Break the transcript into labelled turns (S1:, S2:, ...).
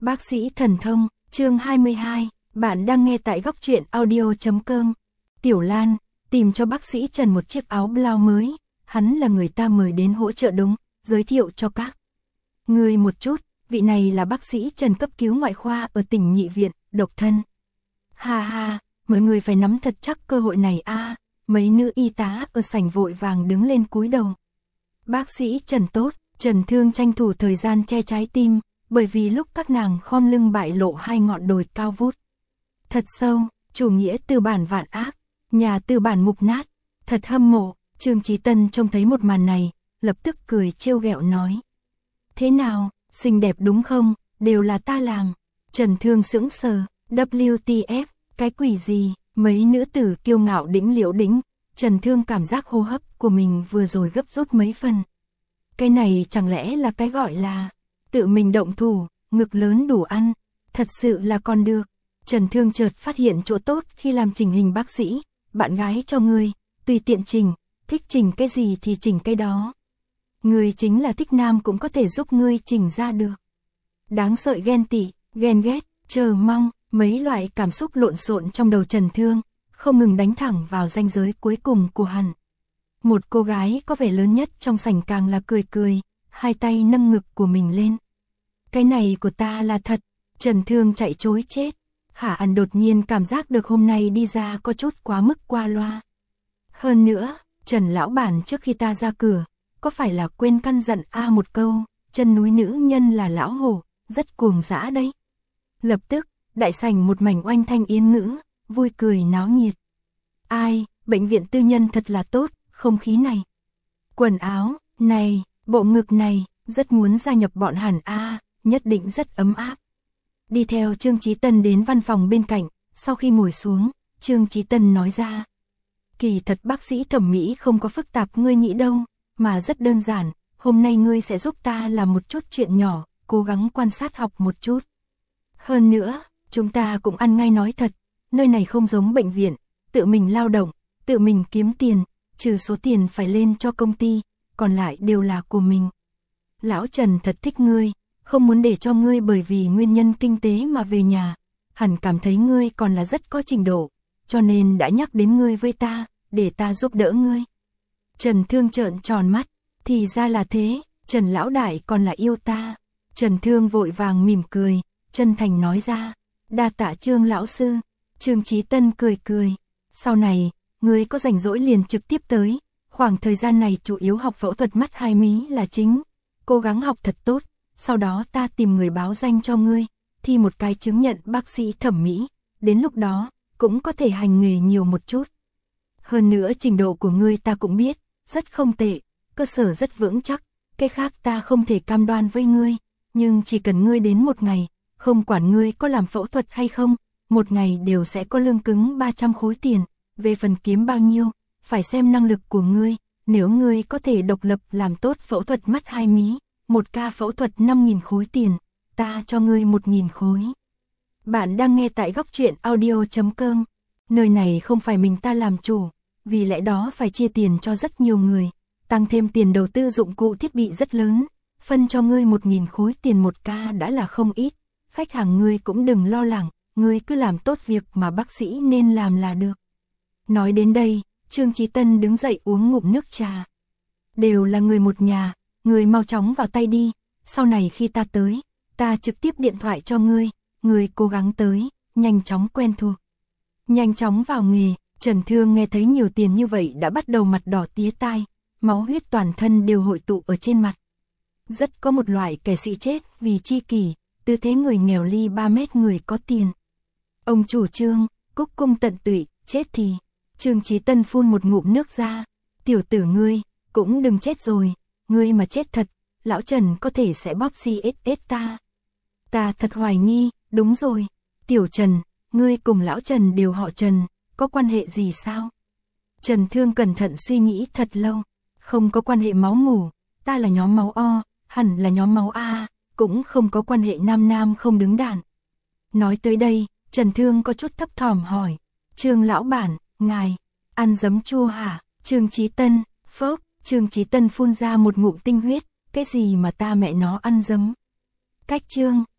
S1: Bác sĩ thần thông, chương 22, bạn đang nghe tại góc truyện audio.com. Tiểu Lan, tìm cho bác sĩ Trần một chiếc áo blau mới, hắn là người ta mời đến hỗ trợ đúng, giới thiệu cho các người một chút, vị này là bác sĩ Trần cấp cứu ngoại khoa ở tỉnh Nhị Viện, độc thân. Ha ha, mọi người phải nắm thật chắc cơ hội này a. Mấy nữ y tá ở sảnh vội vàng đứng lên cúi đầu. Bác sĩ Trần tốt, Trần Thương tranh thủ thời gian che trái tim, bởi vì lúc các nàng khom lưng bại lộ hai ngọn đồi cao vút. Thật sâu, chủ nghĩa tư bản vạn ác, nhà tư bản mục nát, thật hâm mộ. Trương Chí Tân trông thấy một màn này, lập tức cười trêu ghẹo nói. Thế nào, xinh đẹp đúng không, đều là ta làm. Trần Thương sững sờ, WTF, cái quỷ gì, mấy nữ tử kiêu ngạo đĩnh liễu đĩnh. Trần Thương cảm giác hô hấp của mình vừa rồi gấp rút mấy phần. Cái này chẳng lẽ là cái gọi là tự mình động thủ, ngực lớn đủ ăn, thật sự là còn được. Trần Thương chợt phát hiện chỗ tốt khi làm chỉnh hình bác sĩ, bạn gái cho ngươi, tùy tiện chỉnh, thích chỉnh cái gì thì chỉnh cái đó. Ngươi chính là thích nam cũng có thể giúp ngươi chỉnh ra được. Đáng sợ ghen tị, ghen ghét, chờ mong, mấy loại cảm xúc lộn xộn trong đầu Trần Thương, không ngừng đánh thẳng vào ranh giới cuối cùng của hắn. Một cô gái có vẻ lớn nhất trong sảnh càng là cười cười, hai tay nâng ngực của mình lên. Cái này của ta là thật. Trần Thương chạy trối chết. Hạ An đột nhiên cảm giác được hôm nay đi ra có chút quá mức qua loa. Hơn nữa, Trần lão bản trước khi ta ra cửa, có phải là quên căn dặn một câu, chân núi nữ nhân là lão hổ, rất cuồng dã đấy. Lập tức, đại sảnh một mảnh oanh thanh yên ngữ, vui cười náo nhiệt. Ai, bệnh viện tư nhân thật là tốt, không khí này, quần áo này, bộ ngực này, rất muốn gia nhập bọn hẳn nhất định rất ấm áp. Đi theo Trương Chí Tân đến văn phòng bên cạnh, sau khi ngồi xuống, Trương Chí Tân nói ra. Kỳ thật bác sĩ thẩm mỹ không có phức tạp ngươi nghĩ đâu, mà rất đơn giản, hôm nay ngươi sẽ giúp ta làm một chút chuyện nhỏ, cố gắng quan sát học một chút. Hơn nữa, chúng ta cũng ăn ngay nói thật, nơi này không giống bệnh viện, tự mình lao động, tự mình kiếm tiền, trừ số tiền phải lên cho công ty, còn lại đều là của mình. Lão Trần thật thích ngươi, không muốn để cho ngươi bởi vì nguyên nhân kinh tế mà về nhà, hẳn cảm thấy ngươi còn là rất có trình độ, cho nên đã nhắc đến ngươi với ta, để ta giúp đỡ ngươi. Trần Thương trợn tròn mắt, thì ra là thế, Trần lão đại còn là yêu ta. Trần Thương vội vàng mỉm cười, chân thành nói ra, đa tạ Trương lão sư. Trương Chí Tân cười cười, sau này, ngươi có rảnh rỗi liền trực tiếp tới, khoảng thời gian này chủ yếu học phẫu thuật mắt hai mí là chính, cố gắng học thật tốt, sau đó ta tìm người báo danh cho ngươi, thi một cái chứng nhận bác sĩ thẩm mỹ, đến lúc đó, cũng có thể hành nghề nhiều một chút. Hơn nữa trình độ của ngươi ta cũng biết, rất không tệ, cơ sở rất vững chắc, cái khác ta không thể cam đoan với ngươi, nhưng chỉ cần ngươi đến một ngày, không quản ngươi có làm phẫu thuật hay không, một ngày đều sẽ có lương cứng 300 khối tiền, về phần kiếm bao nhiêu, phải xem năng lực của ngươi, nếu ngươi có thể độc lập làm tốt phẫu thuật mắt hai mí, một ca phẫu thuật 5.000 khối tiền, ta cho ngươi 1.000 khối. Bạn đang nghe tại góc truyện audio.com, nơi này không phải mình ta làm chủ, vì lẽ đó phải chia tiền cho rất nhiều người, tăng thêm tiền đầu tư dụng cụ thiết bị rất lớn, phân cho ngươi 1.000 khối tiền một ca đã là không ít, khách hàng ngươi cũng đừng lo lắng, ngươi cứ làm tốt việc mà bác sĩ nên làm là được. Nói đến đây, Trương Chí Tân đứng dậy uống ngụm nước trà. Đều là người một nhà, ngươi mau chóng vào tay đi, sau này khi ta tới, ta trực tiếp điện thoại cho ngươi, ngươi cố gắng tới, nhanh chóng quen thuộc. Nhanh chóng vào nghề, Trần Thương nghe thấy nhiều tiền như vậy đã bắt đầu mặt đỏ tía tai, máu huyết toàn thân đều hội tụ ở trên mặt. Rất có một loại kẻ sĩ chết vì chi kỷ, tư thế người nghèo ly 3 mét người có tiền. Ông chủ Trương, cúc cung tận tụy, chết thì. Trương Chí Tân phun một ngụm nước ra, tiểu tử ngươi, cũng đừng chết rồi, ngươi mà chết thật, lão Trần có thể sẽ bóp CSS ta. Ta thật hoài nghi, đúng rồi, tiểu Trần, ngươi cùng lão Trần đều họ Trần, có quan hệ gì sao? Trần Thương cẩn thận suy nghĩ thật lâu, không có quan hệ máu mủ, ta là nhóm máu O, hẳn là nhóm máu A, cũng không có quan hệ nam nam không đứng đàn. Nói tới đây, Trần Thương có chút thấp thỏm hỏi, Trương lão bản, ngài, ăn giấm chua hả? Trương Chí Tân, phốc, Trương Chí Tân phun ra một ngụm tinh huyết, cái gì mà ta mẹ nó ăn giấm? Cách Trương,